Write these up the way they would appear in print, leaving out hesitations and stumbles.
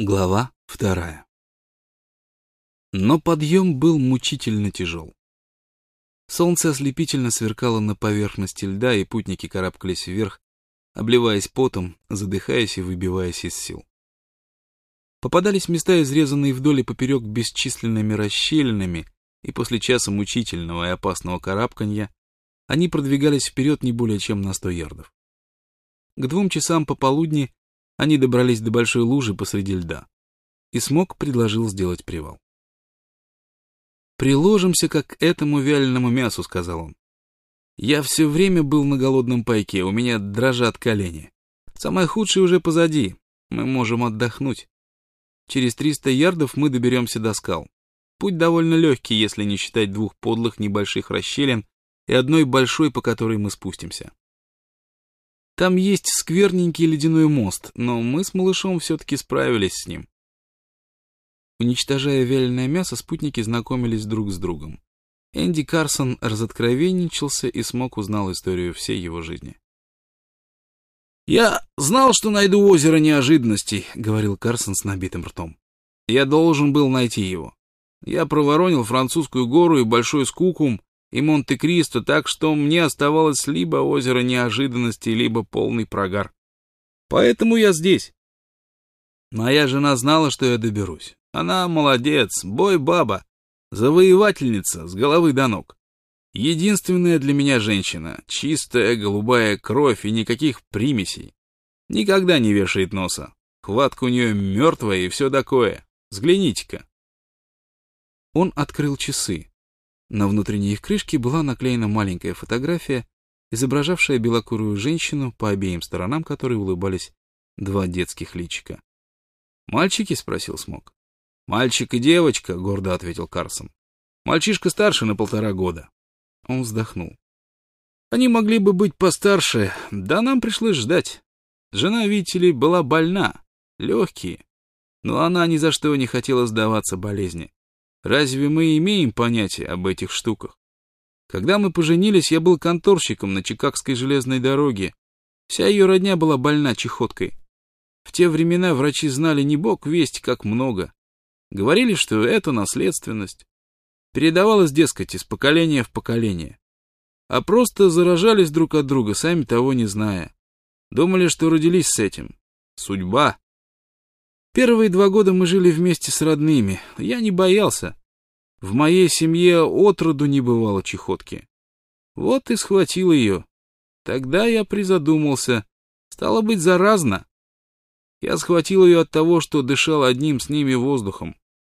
Глава 2. Но подъем был мучительно тяжел. Солнце ослепительно сверкало на поверхности льда, и путники карабкались вверх, обливаясь потом, задыхаясь и выбиваясь из сил. Попадались места, изрезанные вдоль и поперек бесчисленными расщелинами, и после часа мучительного и опасного карабканья они продвигались вперед не более чем на 100 ярдов. К 2 часам пополудни они добрались до большой лужи посреди льда, и Смок предложил сделать привал. «Приложимся как к этому вяленому мясу», — сказал он. «Я все время был на голодном пайке, у меня дрожат колени. Самое худшее уже позади, мы можем отдохнуть. Через 300 ярдов мы доберемся до скал. Путь довольно легкий, если не считать 2 подлых небольших расщелин и одной большой, по которой мы спустимся. Там есть скверненький ледяной мост, но мы с малышом все-таки справились с ним». Уничтожая вяленое мясо, спутники знакомились друг с другом. Энди Карсон разоткровенничался, и Смок узнал историю всей его жизни. «Я знал, что найду озеро неожиданностей», — говорил Карсон с набитым ртом. «Я должен был найти его. Я проворонил Французскую гору и Большой Скукум, и Монте-Кристо, так что мне оставалось либо озеро неожиданностей, либо полный прогар. Поэтому я здесь. Моя жена знала, что я доберусь. Она молодец, бой-баба, завоевательница с головы до ног. Единственная для меня женщина, чистая голубая кровь и никаких примесей. Никогда не вешает носа. Хватка у нее мертвая и все такое. Взгляните-ка». Он открыл часы. На внутренней их крышке была наклеена маленькая фотография, изображавшая белокурую женщину, по обеим сторонам которой улыбались 2 детских личика. «Мальчики?» — спросил Смок. «Мальчик и девочка», — гордо ответил Карсон. «Мальчишка старше на 1,5 года». Он вздохнул. «Они могли бы быть постарше, да нам пришлось ждать. Жена, видите ли, была больна, легкие, но она ни за что не хотела сдаваться болезни. Разве мы имеем понятие об этих штуках? Когда мы поженились, я был конторщиком на Чикагской железной дороге. Вся ее родня была больна чехоткой. В те времена врачи знали не бог весть как много. Говорили, что это наследственность. Передавалось, дескать, из поколения в поколение. А просто заражались друг от друга, сами того не зная. Думали, что родились с этим. Судьба. Первые 2 года мы жили вместе с родными. Я не боялся. В моей семье отроду не бывало чехотки. Вот и схватил ее. Тогда я призадумался. Стало быть, заразно. Я схватил ее от того, что дышал одним с ними воздухом.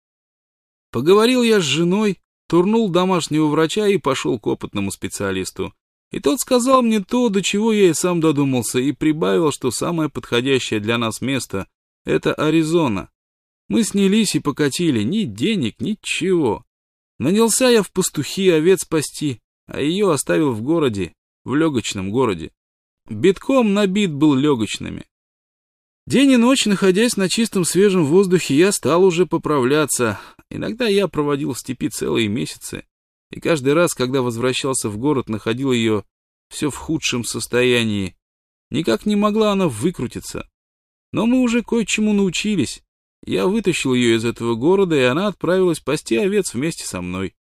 Поговорил я с женой, турнул домашнего врача и пошел к опытному специалисту. И тот сказал мне то, до чего я и сам додумался, и прибавил, что самое подходящее для нас место — это Аризона. Мы снялись и покатили, ни денег, ничего. Нанялся я в пастухи овец пасти, а ее оставил в городе, в легочном городе. Битком набит был легочными. День и ночь, находясь на чистом свежем воздухе, я стал уже поправляться. Иногда я проводил в степи целые месяцы, и каждый раз, когда возвращался в город, находил ее все в худшем состоянии. Никак не могла она выкрутиться. Но мы уже кое-чему научились. Я вытащил ее из этого города, и она отправилась пасти овец вместе со мной.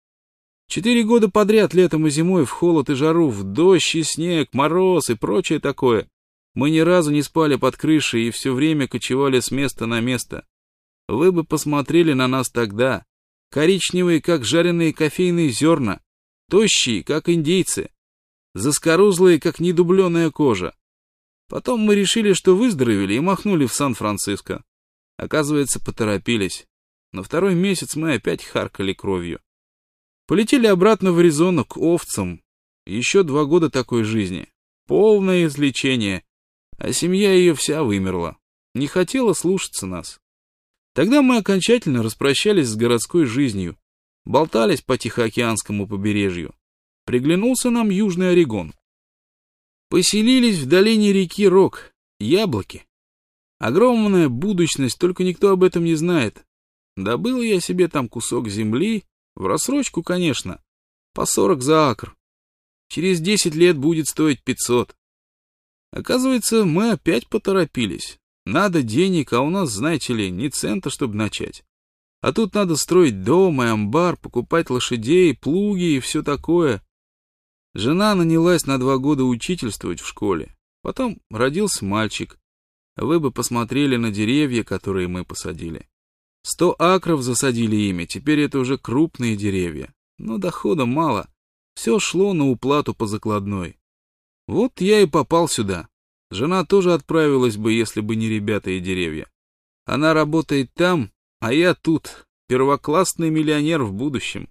4 года подряд, летом и зимой, в холод и жару, в дождь и снег, мороз и прочее такое. Мы ни разу не спали под крышей и все время кочевали с места на место. Вы бы посмотрели на нас тогда. Коричневые, как жареные кофейные зерна, тощие, как индейцы, заскорузлые, как недубленная кожа. Потом мы решили, что выздоровели, и махнули в Сан-Франциско. Оказывается, поторопились. На 2-й месяц мы опять харкали кровью. Полетели обратно в Аризону к овцам. Еще 2 года такой жизни. Полное излечение. А семья ее вся вымерла. Не хотела слушаться нас. Тогда мы окончательно распрощались с городской жизнью. Болтались по Тихоокеанскому побережью. Приглянулся нам Южный Орегон. Поселились в долине реки Рок. Яблоки. Огромная будущность, только никто об этом не знает. Добыл я себе там кусок земли, в рассрочку, конечно, по 40 за акр. Через 10 лет будет стоить 500. Оказывается, мы опять поторопились. Надо денег, а у нас, знаете ли, ни цента, чтобы начать. А тут надо строить дом и амбар, покупать лошадей, плуги и все такое. Жена нанялась на 2 года учительствовать в школе. Потом родился мальчик. Вы бы посмотрели на деревья, которые мы посадили. 100 акров засадили ими, теперь это уже крупные деревья. Но дохода мало. Все шло на уплату по закладной. Вот я и попал сюда. Жена тоже отправилась бы, если бы не ребята и деревья. Она работает там, а я тут, первоклассный миллионер в будущем.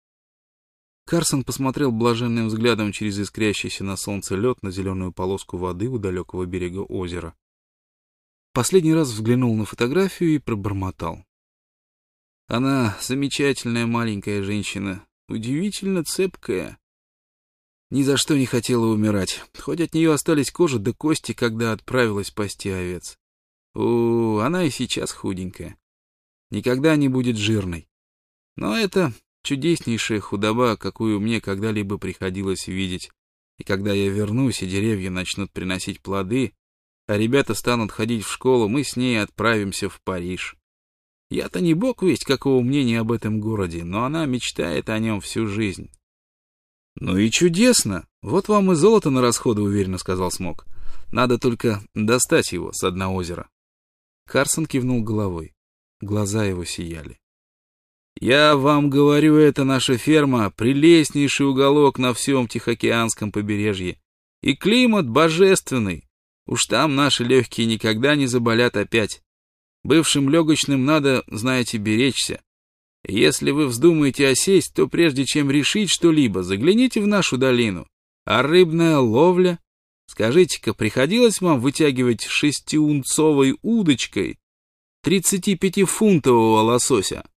Карсон посмотрел блаженным взглядом через искрящийся на солнце лед на зеленую полоску воды у далекого берега озера. Последний раз взглянул на фотографию и пробормотал. Она замечательная маленькая женщина, удивительно цепкая. Ни за что не хотела умирать, хоть от нее остались кожа да кости, когда отправилась пасти овец. Она и сейчас худенькая. Никогда не будет жирной. Но это чудеснейшая худоба, какую мне когда-либо приходилось видеть. И когда я вернусь, и деревья начнут приносить плоды, а ребята станут ходить в школу, мы с ней отправимся в Париж. Я-то не бог весть, какого мнения об этом городе, но она мечтает о нем всю жизнь. Ну и чудесно! Вот вам и золото на расходы, уверенно сказал Смок. Надо только достать его с дна озера. Карсон кивнул головой. Глаза его сияли. Я вам говорю, это наша ферма, прелестнейший уголок на всем Тихоокеанском побережье. И климат божественный. Уж там наши легкие никогда не заболят опять. Бывшим легочным надо, знаете, беречься. Если вы вздумаете осесть, то прежде чем решить что-либо, загляните в нашу долину. А рыбная ловля? Скажите-ка, приходилось вам вытягивать 6-унцовой удочкой 35-фунтового лосося?